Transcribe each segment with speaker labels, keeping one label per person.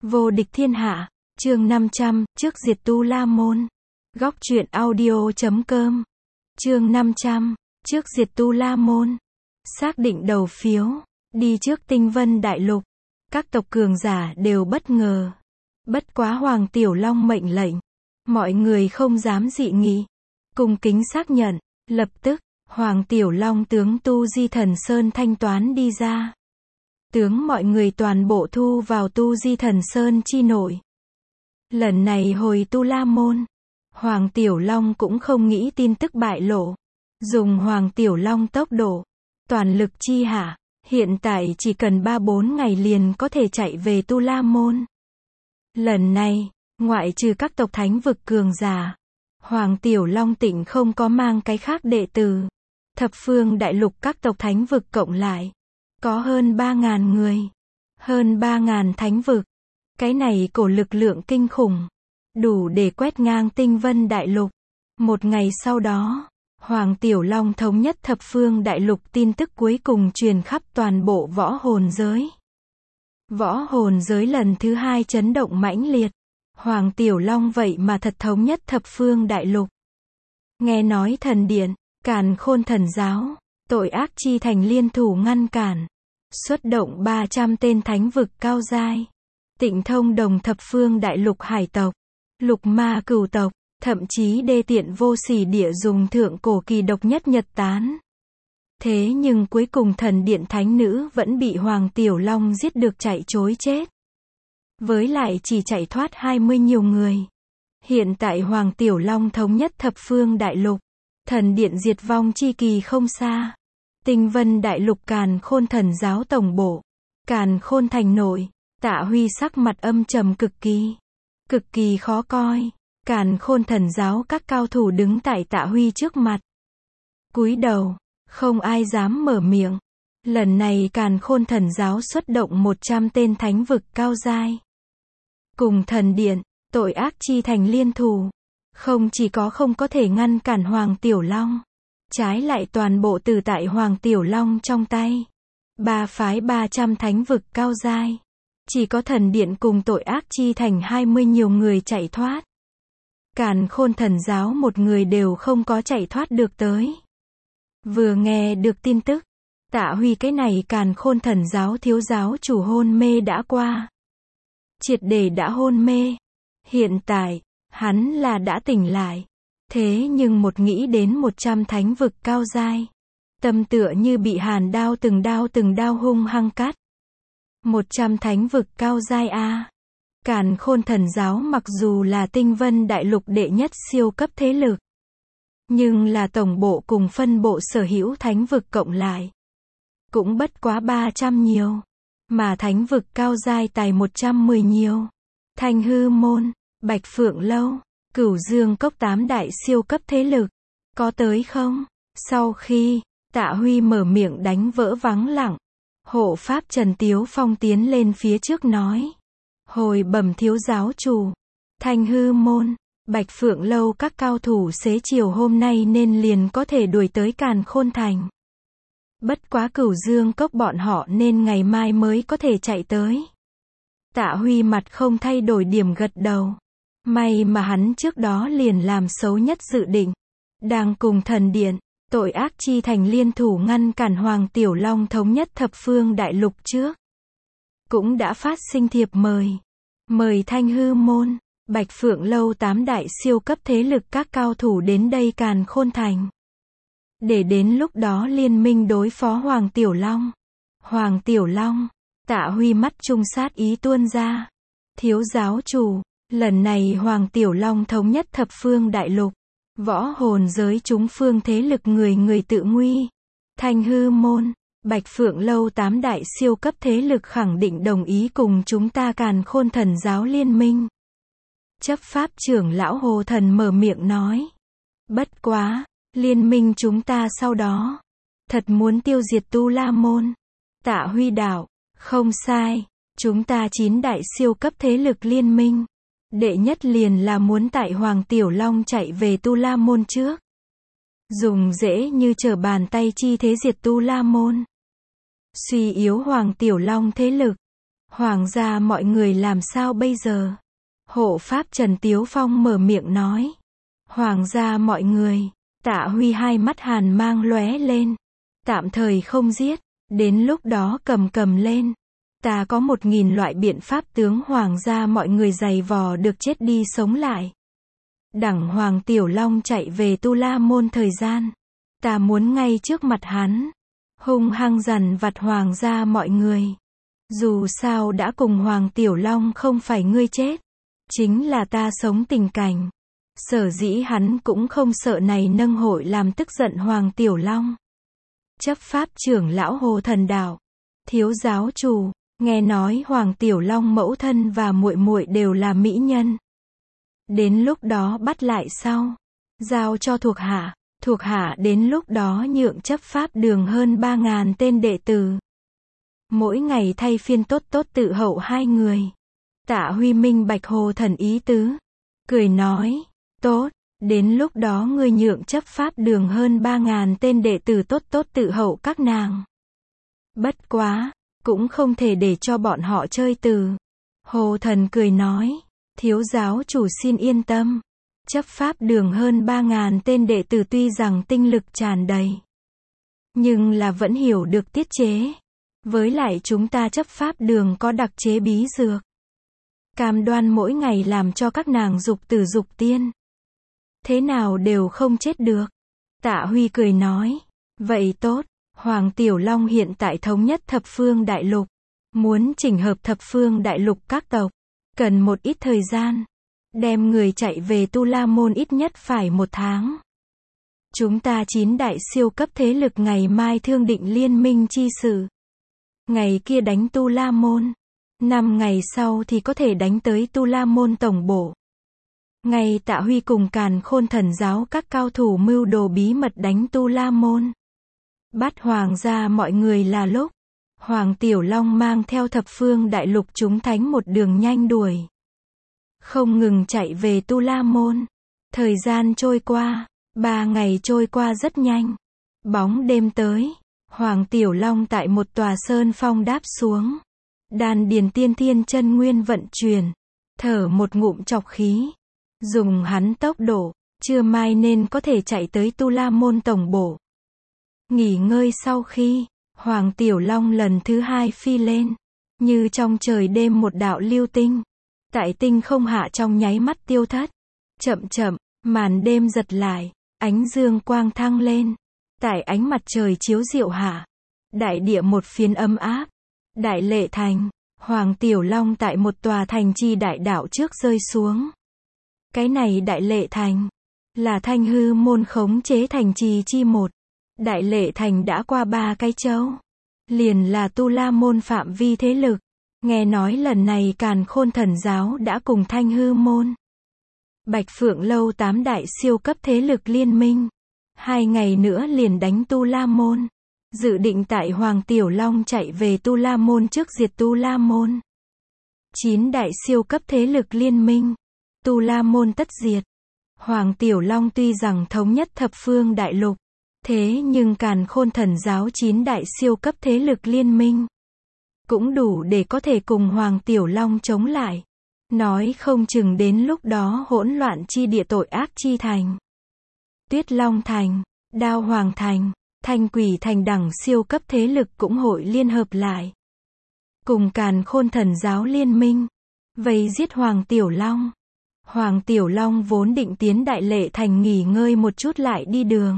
Speaker 1: Vô địch thiên hạ, chương 500, trước diệt Tu La Môn. Góc truyện audio.com. Chương 500, trước diệt Tu La Môn. Xác định đầu phiếu, đi trước Tinh Vân Đại Lục. Các tộc cường giả đều bất ngờ. Bất quá Hoàng Tiểu Long mệnh lệnh, mọi người không dám dị nghị. Cung kính xác nhận, lập tức, Hoàng Tiểu Long tướng Tu Di Thần Sơn thanh toán đi ra. Tướng mọi người toàn bộ thu vào Tu Di Thần Sơn chi nội. Lần này hồi Tu La Môn, Hoàng Tiểu Long cũng không nghĩ tin tức bại lộ. Dùng Hoàng Tiểu Long tốc độ, toàn lực chi hạ, hiện tại chỉ cần 3-4 ngày liền có thể chạy về Tu La Môn. Lần này, ngoại trừ các tộc thánh vực cường giả, Hoàng Tiểu Long Tịnh không có mang cái khác đệ tử. Thập phương đại lục các tộc thánh vực cộng lại, có hơn 3.000 người. Hơn 3.000 thánh vực. Cái này cổ lực lượng kinh khủng, đủ để quét ngang Tinh Vân Đại Lục. Một ngày sau đó, Hoàng Tiểu Long thống nhất thập phương đại lục tin tức cuối cùng truyền khắp toàn bộ võ hồn giới. Võ hồn giới lần thứ 2 chấn động mãnh liệt. Hoàng Tiểu Long vậy mà thật thống nhất thập phương đại lục. Nghe nói thần điện, Càn Khôn thần giáo, tội ác chi thành liên thủ ngăn cản. Xuất động 300 tên thánh vực cao giai. Tịnh thông đồng thập phương đại lục hải tộc, lục ma cửu tộc, thậm chí đê tiện vô sỉ địa dùng thượng cổ kỳ độc nhất nhật tán. Thế nhưng cuối cùng thần điện thánh nữ vẫn bị Hoàng Tiểu Long giết được chạy trối chết. Với lại chỉ chạy thoát 20 nhiều người. Hiện tại Hoàng Tiểu Long thống nhất thập phương đại lục. Thần điện diệt vong chi kỳ không xa. Tinh Vân Đại Lục Càn Khôn thần giáo tổng bộ. Càn Khôn thành nội. Tạ Huy sắc mặt âm trầm cực kỳ khó coi. Càn Khôn thần giáo các cao thủ đứng tại Tạ Huy trước mặt. Cúi đầu, không ai dám mở miệng. Lần này Càn Khôn thần giáo xuất động 100 tên thánh vực cao giai. Cùng thần điện, tội ác chi thành liên thủ. Không chỉ có không có thể ngăn cản Hoàng Tiểu Long, trái lại toàn bộ từ tại Hoàng Tiểu Long trong tay. Ba phái 300 thánh vực cao giai. Chỉ có thần điện cùng tội ác chi thành 20 nhiều người chạy thoát. Càn Khôn thần giáo một người đều không có chạy thoát được tới. Vừa nghe được tin tức, Tạ Huy cái này Càn Khôn thần giáo thiếu giáo chủ hôn mê đã qua. Triệt để đã hôn mê. Hiện tại, hắn là đã tỉnh lại. Thế nhưng một nghĩ đến 100 thánh vực cao giai, tâm tựa như bị hàn đao từng đao hung hăng cắt. 100 thánh vực cao giai a. Càn Khôn thần giáo mặc dù là Tinh Vân Đại Lục đệ nhất siêu cấp thế lực, nhưng là tổng bộ cùng phân bộ sở hữu thánh vực cộng lại, cũng bất quá 300 nhiều. Mà thánh vực cao giai tài 110 nhiều. Thanh Hư Môn, Bạch Phượng Lâu, Cửu Dương Cốc 8 đại siêu cấp thế lực. Có tới không? Sau khi Tạ Huy mở miệng đánh vỡ vắng lặng, hộ pháp Trần Tiếu Phong tiến lên phía trước nói. Hồi bẩm thiếu giáo chủ, Thanh Hư Môn, Bạch Phượng Lâu các cao thủ xế chiều hôm nay nên liền có thể đuổi tới Càn Khôn thành. Bất quá Cửu Dương Cốc bọn họ nên ngày mai mới có thể chạy tới. Tạ Huy mặt không thay đổi điểm gật đầu. May mà hắn trước đó liền làm xấu nhất dự định. Đang cùng thần điện, tội ác chi thành liên thủ ngăn cản Hoàng Tiểu Long thống nhất thập phương đại lục trước. Cũng đã phát sinh thiệp mời. Mời Thanh Hư Môn, Bạch Phượng Lâu 8 đại siêu cấp thế lực các cao thủ đến đây Càn Khôn thành. Để đến lúc đó liên minh đối phó Hoàng Tiểu Long. Hoàng Tiểu Long, Tạ Huy mắt trung sát ý tuôn ra. Thiếu giáo chủ, lần này Hoàng Tiểu Long thống nhất thập phương đại lục. Võ hồn giới chúng phương thế lực người tự nguy. Thanh Hư Môn, Bạch Phượng Lâu 8 đại siêu cấp thế lực khẳng định đồng ý cùng chúng ta Càn Khôn thần giáo liên minh. Chấp pháp trưởng lão Hồ Thần mở miệng nói. Bất quá, liên minh chúng ta sau đó thật muốn tiêu diệt Tu La Môn. Tạ Huy đạo, không sai, chúng ta 9 đại siêu cấp thế lực liên minh. Đệ nhất liền là muốn tại Hoàng Tiểu Long chạy về Tu La Môn trước. Dùng dễ như trở bàn tay chi thế diệt Tu La Môn. Suy yếu Hoàng Tiểu Long thế lực. Hoàng gia mọi người làm sao bây giờ? Hộ pháp Trần Tiếu Phong mở miệng nói. Hoàng gia mọi người, Tạ Huy hai mắt hàn mang lóe lên. Tạm thời không giết, đến lúc đó cầm lên. Ta có 1000 loại biện pháp tướng hoàng gia mọi người giày vò được chết đi sống lại. Đẳng Hoàng Tiểu Long chạy về Tu La Môn thời gian. Ta muốn ngay trước mặt hắn. Hung hăng dằn vặt hoàng gia mọi người. Dù sao đã cùng Hoàng Tiểu Long không phải ngươi chết. Chính là ta sống tình cảnh. Sở dĩ hắn cũng không sợ này nâng hội làm tức giận Hoàng Tiểu Long. Chấp pháp trưởng lão Hồ Thần Đạo. Thiếu giáo chủ, nghe nói Hoàng Tiểu Long mẫu thân và muội muội đều là mỹ nhân. Đến lúc đó bắt lại sau. Giao cho thuộc hạ đến lúc đó nhượng chấp pháp đường hơn 3000 tên đệ tử. Mỗi ngày thay phiên tốt tự hậu 2 người. Tạ Huy minh bạch Hồ Thần ý tứ. Cười nói, tốt, đến lúc đó ngươi nhượng chấp pháp đường hơn 3000 tên đệ tử tốt tự hậu các nàng. Bất quá, cũng không thể để cho bọn họ chơi từ. Hồ Thần cười nói, thiếu giáo chủ xin yên tâm. Chấp pháp đường hơn 3000 tên đệ tử tuy rằng tinh lực tràn đầy, nhưng là vẫn hiểu được tiết chế. Với lại chúng ta chấp pháp đường có đặc chế bí dược. Cam đoan mỗi ngày làm cho các nàng dục tử dục tiên. Thế nào đều không chết được. Tạ Huy cười nói, vậy tốt, Hoàng Tiểu Long hiện tại thống nhất thập phương đại lục. Muốn chỉnh hợp thập phương đại lục các tộc. Cần một ít thời gian. Đem người chạy về Tu La Môn ít nhất phải 1 tháng. Chúng ta 9 đại siêu cấp thế lực ngày mai thương định liên minh chi sự. Ngày kia đánh Tu La Môn. 5 ngày sau thì có thể đánh tới Tu La Môn tổng bộ. Ngày Tạ Huy cùng Càn Khôn Thần giáo các cao thủ mưu đồ bí mật đánh Tu La Môn. Bắt hoàng gia mọi người là lúc. Hoàng Tiểu Long mang theo thập phương đại lục chúng thánh một đường nhanh đuổi. Không ngừng chạy về Tu La Môn. Thời gian trôi qua. 3 ngày trôi qua rất nhanh. Bóng đêm tới. Hoàng Tiểu Long tại một tòa sơn phong đáp xuống. Đan điền tiên thiên chân nguyên vận chuyển. Thở một ngụm trọc khí. Dùng hắn tốc độ. Trưa mai nên có thể chạy tới Tu La Môn tổng bộ. Nghỉ ngơi sau khi. Hoàng Tiểu Long lần thứ 2 phi lên. Như trong trời đêm một đạo lưu tinh. Tại tinh không hạ trong nháy mắt tiêu thất. Chậm, màn đêm giật lại. Ánh dương quang thăng lên. Tại ánh mặt trời chiếu diệu hạ. Đại địa một phiến ấm áp. Đại Lệ Thành. Hoàng Tiểu Long tại một tòa thành trì đại đảo trước rơi xuống. Cái này Đại Lệ Thành. Là Thanh Hư Môn khống chế thành trì chi một. Đại Lệ Thành đã qua 3 cái châu. Liền là Tu La Môn phạm vi thế lực. Nghe nói lần này Càn Khôn Thần giáo đã cùng Thanh Hư Môn, Bạch Phượng Lâu 8 đại siêu cấp thế lực liên minh. 2 ngày nữa liền đánh Tu La Môn. Dự định tại Hoàng Tiểu Long chạy về Tu La Môn trước diệt Tu La Môn. 9 đại siêu cấp thế lực liên minh. Tu La Môn tất diệt. Hoàng Tiểu Long tuy rằng thống nhất thập phương đại lục. Thế nhưng Càn Khôn Thần giáo 9 đại siêu cấp thế lực liên minh. Cũng đủ để có thể cùng Hoàng Tiểu Long chống lại. Nói không chừng đến lúc đó hỗn loạn chi địa tội ác chi thành. Tuyết Long Thành, Đao Hoàng Thành, Thanh Quỷ Thành đẳng siêu cấp thế lực cũng hội liên hợp lại. Cùng Càn Khôn Thần giáo liên minh. Vây giết Hoàng Tiểu Long. Hoàng Tiểu Long vốn định tiến Đại Lệ Thành nghỉ ngơi một chút lại đi đường.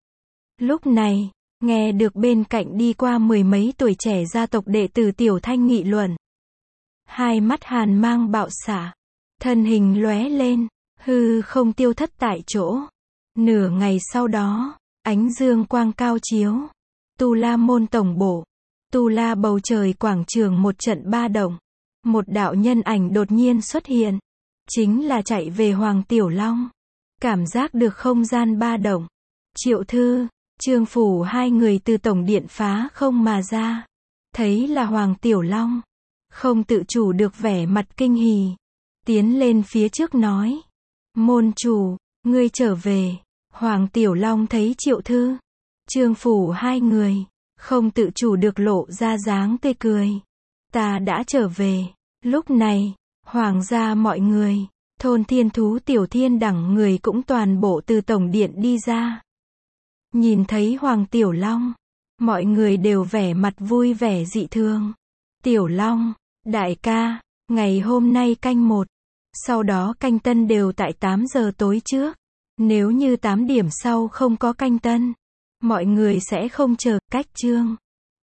Speaker 1: Lúc này, nghe được bên cạnh đi qua 10 mấy tuổi trẻ gia tộc đệ tử Tiểu Thanh nghị luận. Hai mắt hàn mang bạo xạ. Thân hình lóe lên. Hư không tiêu thất tại chỗ. Nửa ngày sau đó, ánh dương quang cao chiếu. Tu La Môn tổng bộ. Tu La bầu trời quảng trường một trận ba động. Một đạo nhân ảnh đột nhiên xuất hiện. Chính là chạy về Hoàng Tiểu Long. Cảm giác được không gian ba động. Triệu Thư, Trương Phủ hai người từ tổng điện phá không mà ra. Thấy là Hoàng Tiểu Long. Không tự chủ được vẻ mặt kinh hỉ. Tiến lên phía trước nói. Môn chủ, ngươi trở về. Hoàng Tiểu Long thấy Triệu Thư, Trương Phủ hai người. Không tự chủ được lộ ra dáng tươi cười. ta đã trở về. Lúc này, hoàng gia mọi người, thôn thiên thú tiểu thiên đẳng người cũng toàn bộ từ tổng điện đi ra. Nhìn thấy Hoàng Tiểu Long, mọi người đều vẻ mặt vui vẻ dị thường. Tiểu Long, đại ca, ngày hôm nay canh 1, sau đó canh tân đều tại 8 giờ tối trước. Nếu như 8 điểm sau không có canh tân, mọi người sẽ không chờ. Cách chương